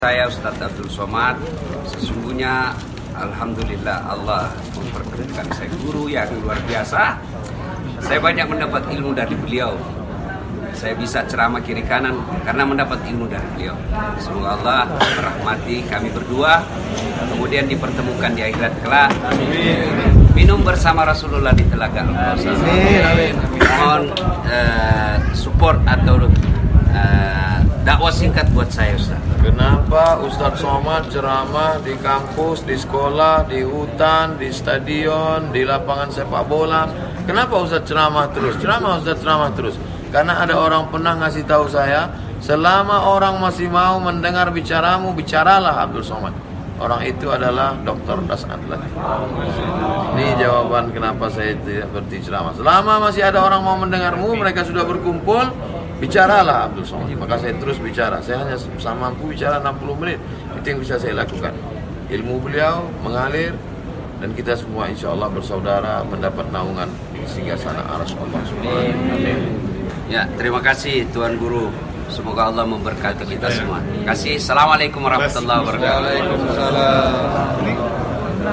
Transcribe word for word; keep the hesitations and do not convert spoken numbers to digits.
Saya Ustadz Abdul Somad. Sesungguhnya Alhamdulillah Allah memperkenalkan saya guru yang luar biasa. Saya banyak mendapat ilmu dari beliau. Saya bisa ceramah kiri kanan karena mendapat ilmu dari beliau. Semoga Allah merahmati kami berdua, kemudian dipertemukan di akhirat kelak. Minum bersama Rasulullah di Telaga Al-Kausar. Mohon uh, support atau uh, dakwah singkat buat saya, Ustaz. Kenapa Ustadz Somad ceramah di kampus, di sekolah, di hutan, di stadion, di lapangan sepak bola? Kenapa Ustadz ceramah terus? Ceramah Ustadz ceramah terus. Karena ada orang pernah ngasih tahu saya, selama orang masih mau mendengar bicaramu, bicaralah Abdul Somad. Orang itu adalah dokter Das Adlan. Ini jawaban kenapa saya tidak berhenti ceramah. Selama masih ada orang mau mendengarmu, mereka sudah berkumpul, bicaralah Abdul Somad. Maka saya terus bicara. Saya hanya sama mampu bicara enam puluh menit. Itu yang bisa saya lakukan. Ilmu beliau mengalir dan kita semua insya Allah bersaudara mendapat naungan di singgasana arsy Allah Subhanahu wa taala. Ya, terima kasih Tuan Guru. Semoga Allah memberkati kita semua. Terima kasih. Assalamualaikum warahmatullahi wabarakatuh. Waalaikumsalam.